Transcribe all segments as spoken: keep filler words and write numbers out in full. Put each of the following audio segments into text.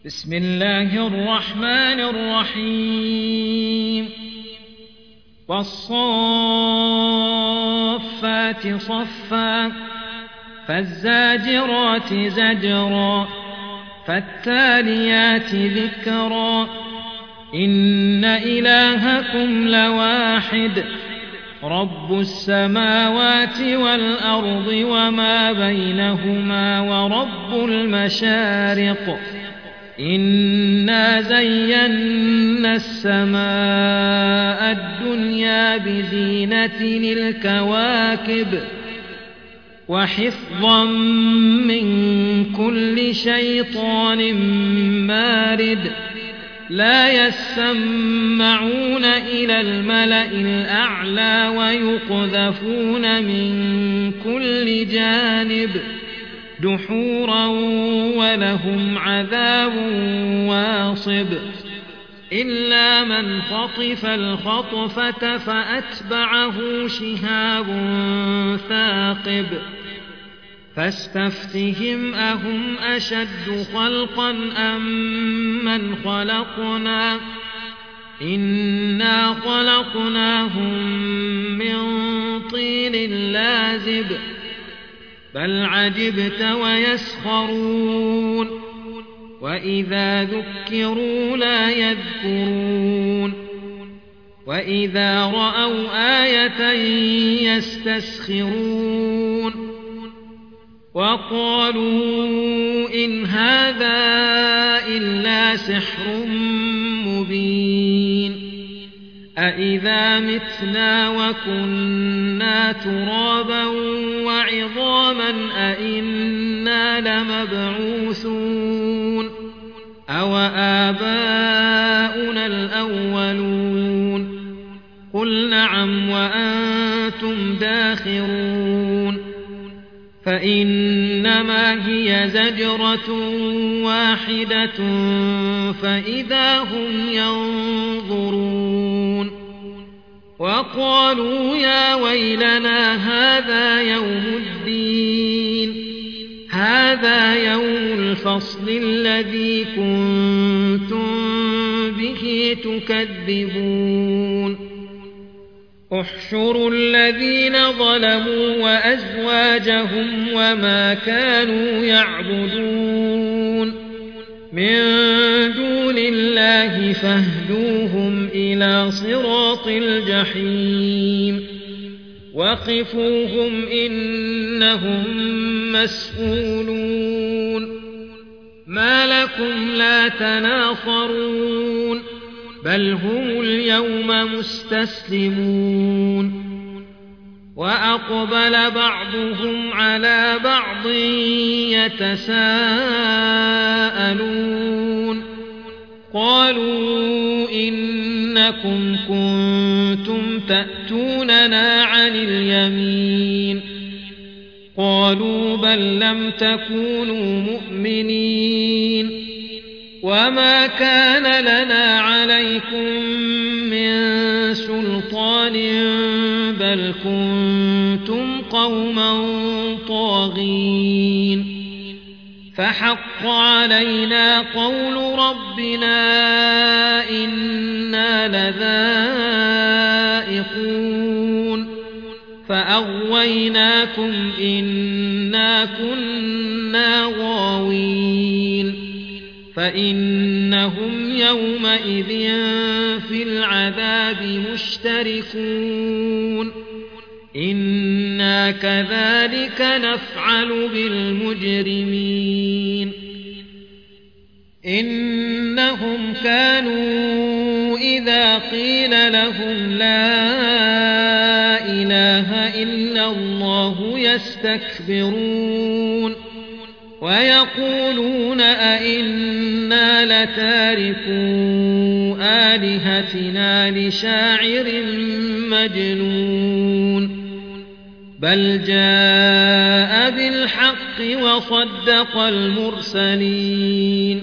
بسم الله الرحمن الرحيم والصافات صفا فالزاجرات زجرا فالتاليات ذكرا إن إلهكم لواحد رب السماوات والأرض وما بينهما ورب المشارق إنا زينا السماء الدنيا بزينة الكواكب وحفظا من كل شيطان مارد لا يسمعون إلى الملأ الأعلى ويقذفون من كل جانب دحورا ولهم عذاب واصب إلا من خطف الخطفة فأتبعه شهاب ثاقب فاستفتهم أهم أشد خلقا أم من خلقنا إنا خلقناهم من طين لازب بل عجبت ويسخرون وإذا ذكروا لا يذكرون وإذا رأوا آية يستسخرون وقالوا إن هذا إلا سحر مبين أإذا متنا وكنا ترابا وعظاما أإنا لمبعوثون أو آباؤنا الأولون قل نعم وأنتم داخرون فإنما هي زجرة واحدة فإذا هم ينظرون وقالوا يا ويلنا هذا يوم الدين هذا يوم الفصل الذي كنتم به تكذبون احشروا الذين ظلموا وأزواجهم وما كانوا يعبدون من دون الله فاهدوهم إلى صراط الجحيم وقفوهم إنهم مسؤولون ما لكم لا تناصرون بل هم اليوم مستسلمون وأقبل بعضهم على بعض يتساءلون قالوا إنكم كنتم تأتوننا عن اليمين قالوا بل لم تكونوا مؤمنين وما كان لنا عليكم من سلطان بل كنتم قوما طاغين فحق علينا قول ربنا إنا لذائقون فأغويناكم إنا كنا غاوين فإنهم يومئذ في العذاب مشتركون إنا كذلك نفعل بالمجرمين إنهم كانوا إذا قيل لهم لا إله إلا الله يستكبرون ويقولون أئنا لتاركو آلهتنا لشاعر مجنون بل جاء بالحق وصدق المرسلين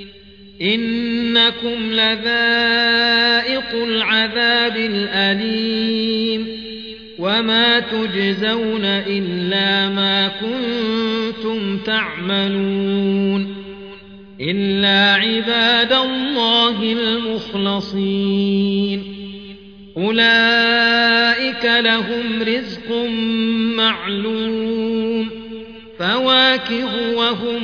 إنكم لذائق العذاب الأليم وما تجزون إلا ما كنتم تعملون إلا عباد الله المخلصين أولئك لهم رزق معلوم فواكه وهم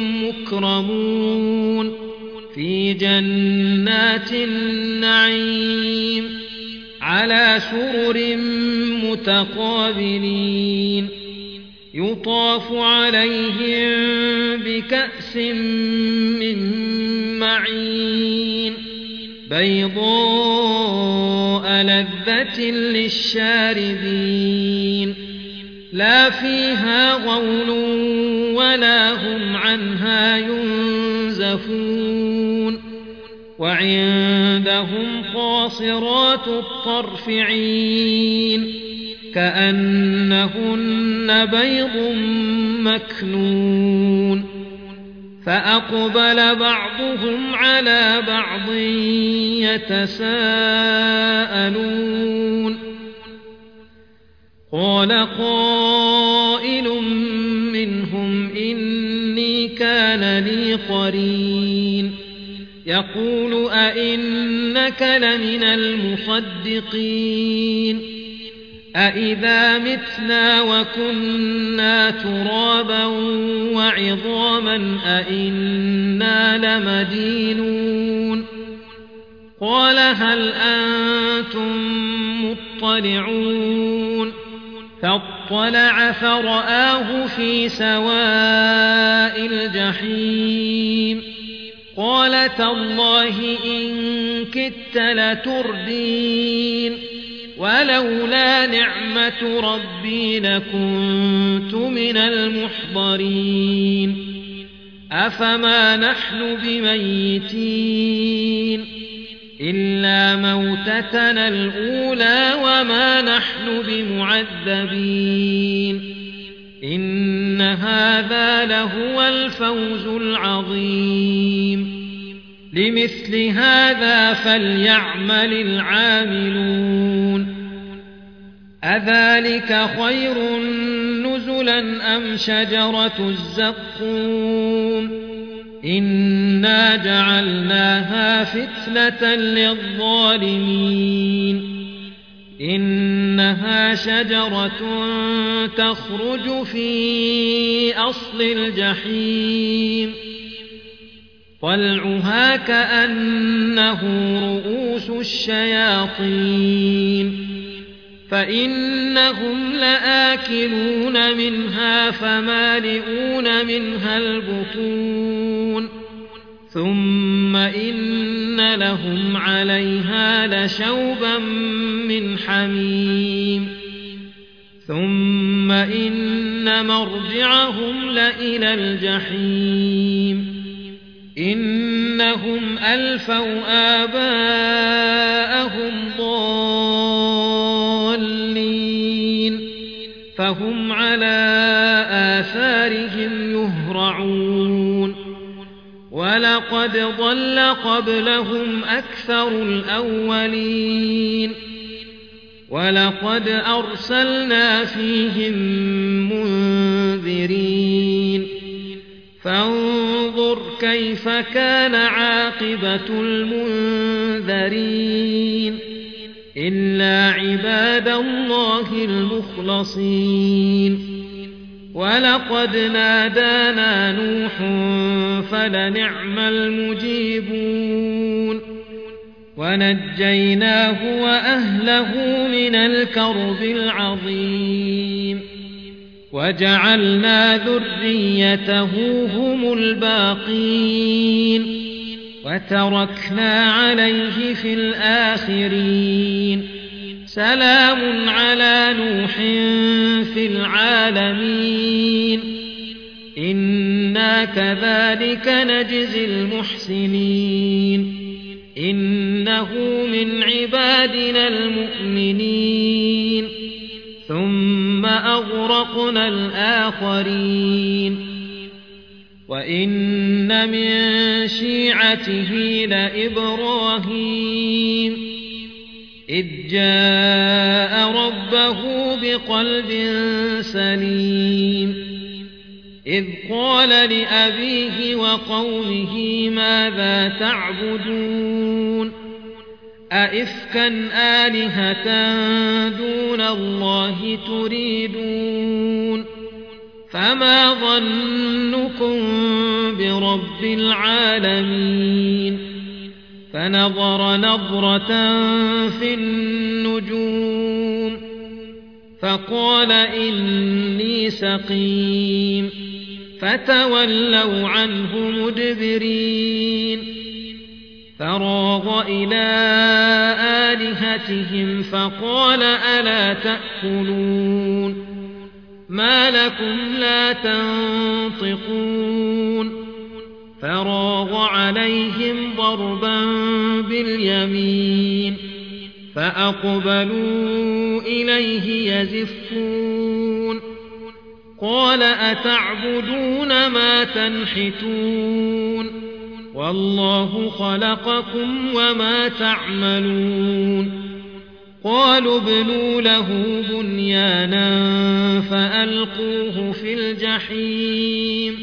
مكرمون في جنات النعيم على سرر متقابلين يطاف عليهم بكأس من معين بيضاء لذة للشاربين لا فيها غول ولا هم عنها ينزفون وعندهم قاصرات الطرف عين كأنهن بيض مكنون فأقبل بعضهم على بعض يتساءلون قال قائل منهم إني كان لي قرين يقول أئنك لمن المصدقين أئذا متنا وكنا ترابا وعظاما أئنا لمدينون قال هل أنتم مطلعون فاطلع فرآه في سواء الجحيم قال تالله إن كدت لتردين ولولا نعمة ربي لكنت من المحضرين أفما نحن بميتين إلا موتتنا الأولى وما نحن بمعذبين إن هذا لهو الفوز العظيم لمثل هذا فليعمل العاملون أذلك خير نزلا أم شجرة الزقوم إنا جعلناها فتنة للظالمين إنها شجرة تخرج في أصل الجحيم طلعها كأنه رؤوس الشياطين فإنهم لآكلون منها فمالئون منها البطون ثم إن لهم عليها لشوبا من حميم ثم إن مرجعهم لإلى الجحيم إنهم ألفوا آباءهم ضالين فهم على آثارهم يهرعون ولقد ضل قبلهم أكثر الأولين ولقد أرسلنا فيهم منذرين فانظر كيف كان عاقبة المنذرين إلا عباد الله المخلصين ولقد نادانا نوح فلنعم المجيبون ونجيناه وأهله من الكرب العظيم وجعلنا ذريته هم الباقين وتركنا عليه في الآخرين سلام على نوح في العالمين إنا كذلك نجزي المحسنين إنه من عبادنا المؤمنين ثم أغرقنا الآخرين وإن من شيعته لإبراهيم إذ جاء ربه بقلب سليم إذ قال لأبيه وقومه ماذا تعبدون أئفكا آلهة دون الله تريدون فما ظنكم برب العالمين فنظر نظرة في النجوم فقال إني سقيم فتولوا عنه مدبرين فراغ إلى آلهتهم فقال ألا تأكلون ما لكم لا تنطقون فراغ عليهم ضربا باليمين فأقبلوا إليه يزفون قال أتعبدون ما تنحتون والله خلقكم وما تعملون قالوا ابنوا له بنيانا فألقوه في الجحيم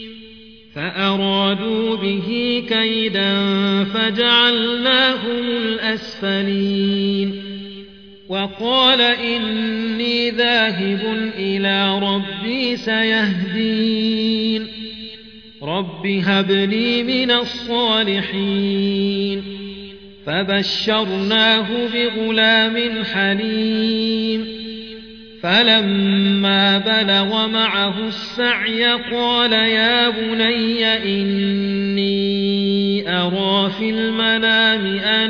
فأرادوا به كيدا فجعلناهم الأسفلين وقال إني ذاهب إلى ربي سيهدين رب هب لي من الصالحين فبشرناه بغلام حليم فلما بلغ معه السعي قال يا بني إني أرى في المنام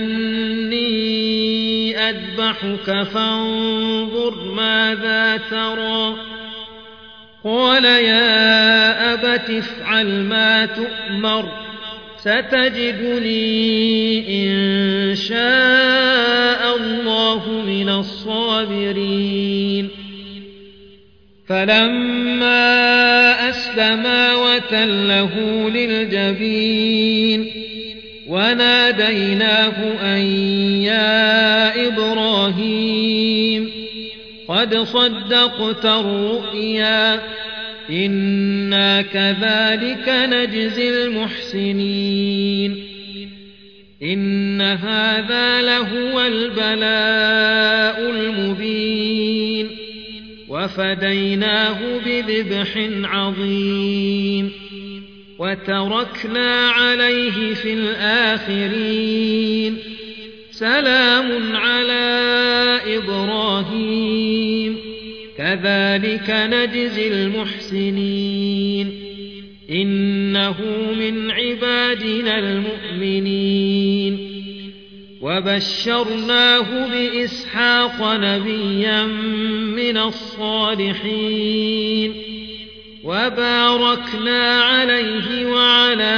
أني أذبحك فانظر ماذا ترى قال يا أبت افعل ما تؤمر ستجدني إن شاء الله من الصابرين فلما أسلما وتله للجبين وناديناه أن يا إبراهيم قد صدقت الرؤيا إنا كذلك نجزي المحسنين إن هذا لهو البلاء المبين وفديناه بذبح عظيم وتركنا عليه في الآخرين سلام على إبراهيم كذلك نجزي المحسنين إنه من عبادنا المؤمنين وبشرناه بإسحاق نبيا من الصالحين وباركنا عليه وعلى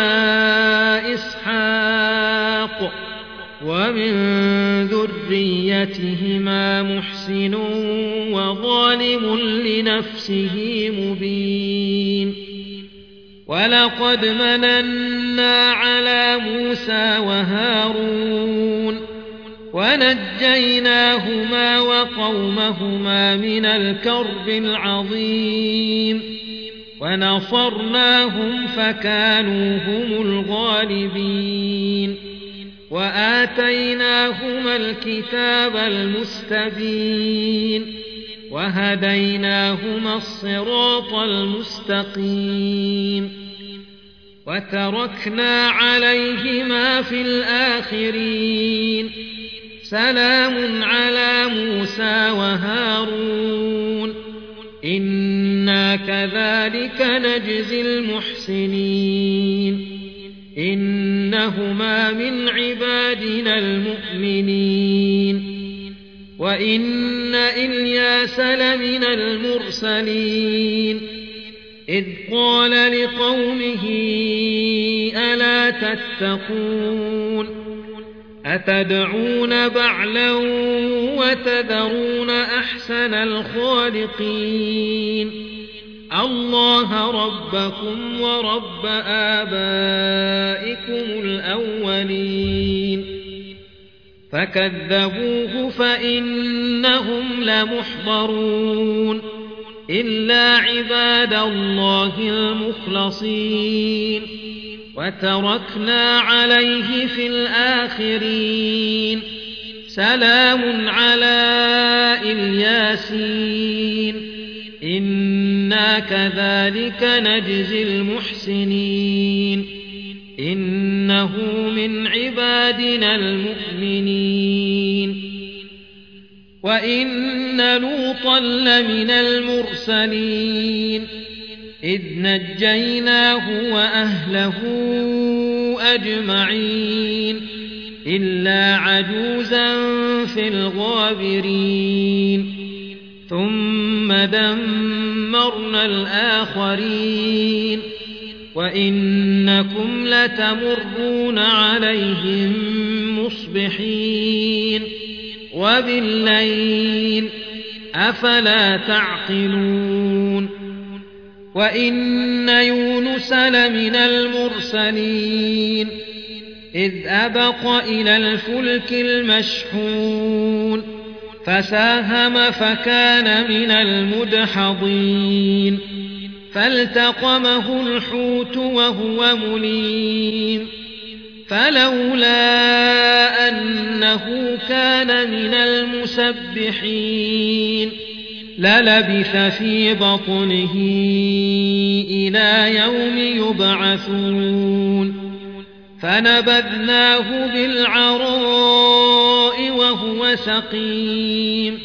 إسحاق ومن ذريتهما محسن وظالم لنفسه مبين ولقد مننا على موسى وهارون ونجيناهما وقومهما من الكرب العظيم ونصرناهم فكانوا هم الغالبين وآتيناهما الكتاب المستبين وهديناهما الصراط المستقيم وتركنا عليهما في الآخرين سلام على موسى وهارون إنا كذلك نجزي المحسنين إنهما من عبادنا المؤمنين وإن إلياس لمن المرسلين إذ قال لقومه ألا تتقون أتدعون بعلا وتذرون أحسن الخالقين الله ربكم ورب آبائكم الأولين فكذبوه فإنهم لمحضرون إلا عباد الله المخلصين وتركنا عليه في الآخرين سلام على الياسين إنا كذلك نجزي المحسنين إنه من عبادنا المؤمنين وإن لوطا لمن المرسلين إذ نجيناه وأهله أجمعين إلا عجوزا في الغابرين ثم دمرنا الآخرين وإنكم لتمرون عليهم مصبحين وبالليل أفلا تعقلون وإن يونس لمن المرسلين إذ أبق إلى الفلك المشحون فساهم فكان من المدحضين فالتقمه الحوت وهو مليم فلولا أنه كان من المسبحين للبث في بطنه إلى يوم يبعثون فنبذناه بالعراء وهو سقيم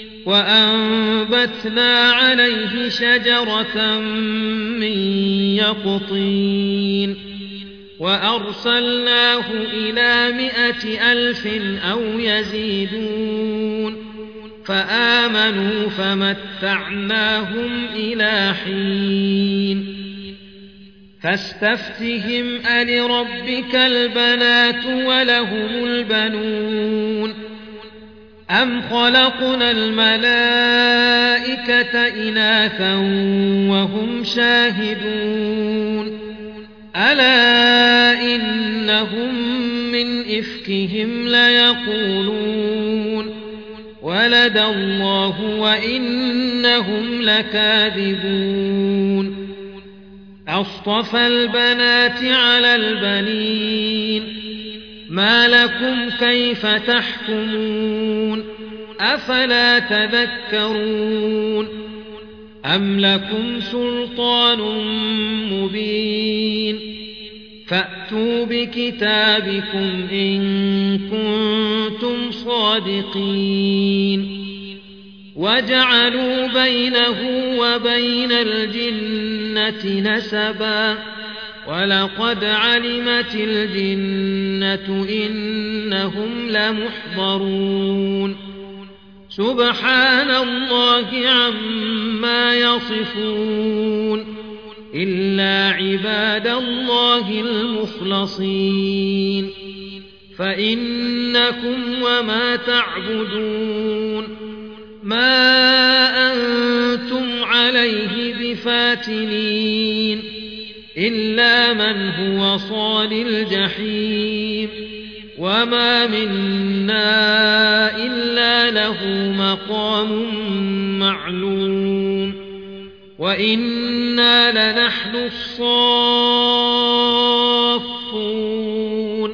وأنبتنا عليه شجرة من يقطين وأرسلناه إلى مائة ألف أو يزيدون فآمنوا فمتعناهم إلى حين فاستفتهم ألربك البنات ولهم البنون أم خلقنا الملائكة إناثا وهم شاهدون ألا إنهم من إفكهم ليقولون ولد الله وإنهم لكاذبون أصطفى البنات على البنين ما لكم كيف تحكمون أفلا تذكرون أم لكم سلطان مبين فأتوا بكتابكم إن كنتم صادقين وجعلوا بينه وبين الجنة نسبا ولقد علمت الجنة إنهم لمحضرون سبحان الله عما يصفون إلا عباد الله المخلصين فإنكم وما تعبدون ما أنتم عليه بفاتنين إلا من هو صال الجحيم وما منا إلا له مقام معلوم وإنا لنحن الصافون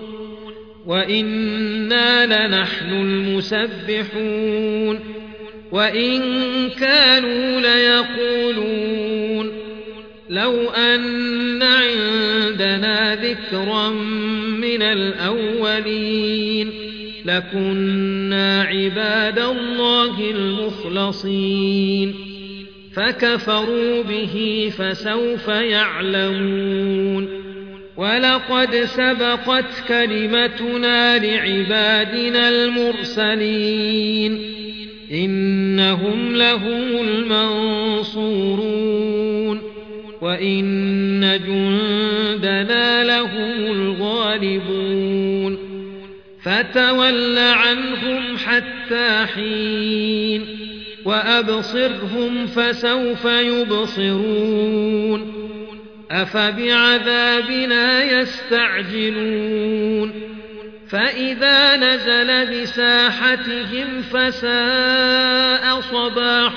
وإنا لنحن المسبحون وإن كانوا ليقولون لو أن عندنا ذكرا من الأولين لكنا عباد الله المخلصين فكفروا به فسوف يعلمون ولقد سبقت كلمتنا لعبادنا المرسلين إنهم لهم المنصورون وإن جندنا لهم الغالبون فتول عنهم حتى حين وأبصرهم فسوف يبصرون أفبعذابنا يستعجلون فإذا نزل بساحتهم فساء صباح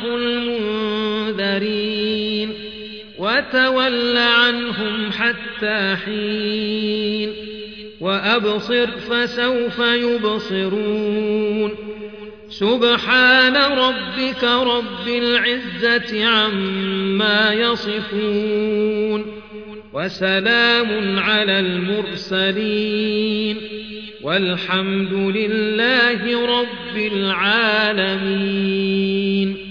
المنذرين وتول عنهم حتى حين وأبصر فسوف يبصرون سبحان ربك رب العزة عما يصفون وسلام على المرسلين والحمد لله رب العالمين.